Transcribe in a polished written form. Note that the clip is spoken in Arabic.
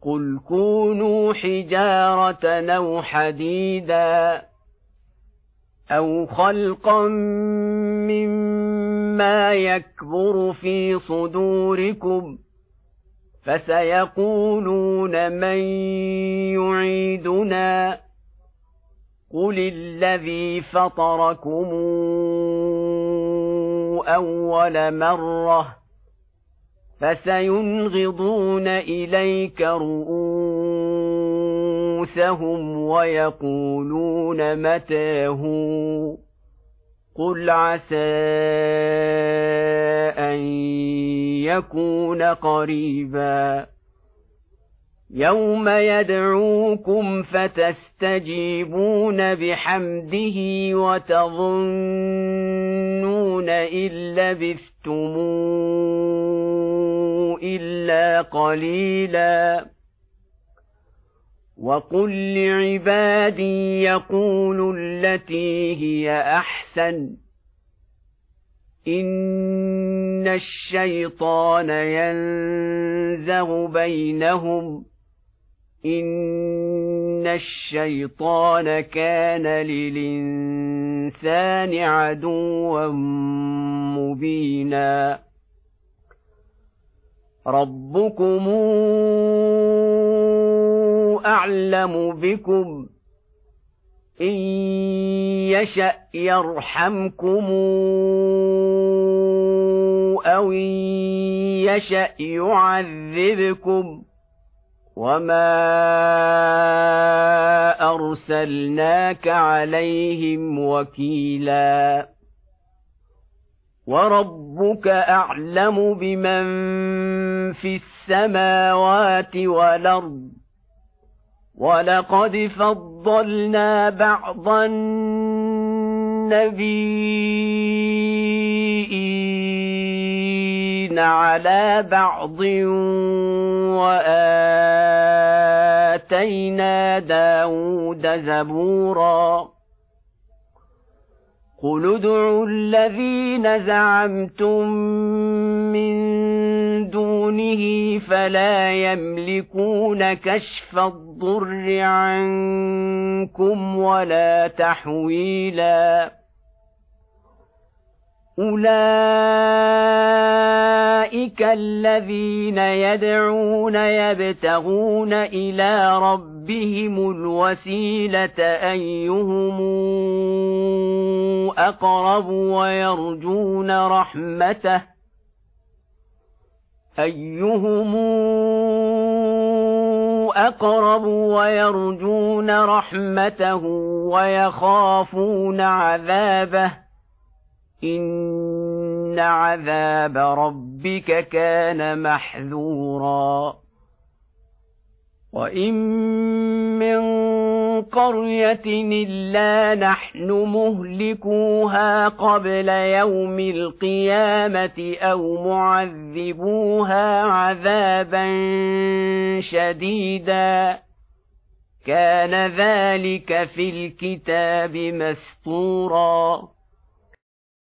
قل كونوا حجارة أو حديدا أو خلقا مما يكبر في صدوركم فسيقولون من يعيدنا قل الذي فطركم أول مرة فسينغضون إليك رؤوسهم ويقولون متى هو قل عسى أن يكون قريبا يوم يدعوكم فتستجيبون بحمده وتظنون إن لبثتم إلا قليلا وقل لعبادي يقولوا التي هي أحسن إن الشيطان ينزغ بينهم إن الشيطان كان للإنسان عدوا مبينا ربكم أعلم بكم إن يشأ يرحمكم أو إن يشأ يعذبكم وما أرسلناك عليهم وكيلا وربك أعلم بمن في السماوات والأرض ولقد فضلنا بعض النبيين على بعض وآتينا داود زبورا قل ادعوا الذين زعمتم من دونه فلا يملكون كشف الضر عنكم ولا تحويلا أولئك الذين يدعون يبتغون إلى ربهم الوسيلة أيهم أقرب ويرجون رحمته ويخافون عذابه إن عذاب ربك كان محذورا وإن من قرية إلا نحن مهلكوها قبل يوم القيامة أو معذبوها عذابا شديدا كان ذلك في الكتاب مسطورا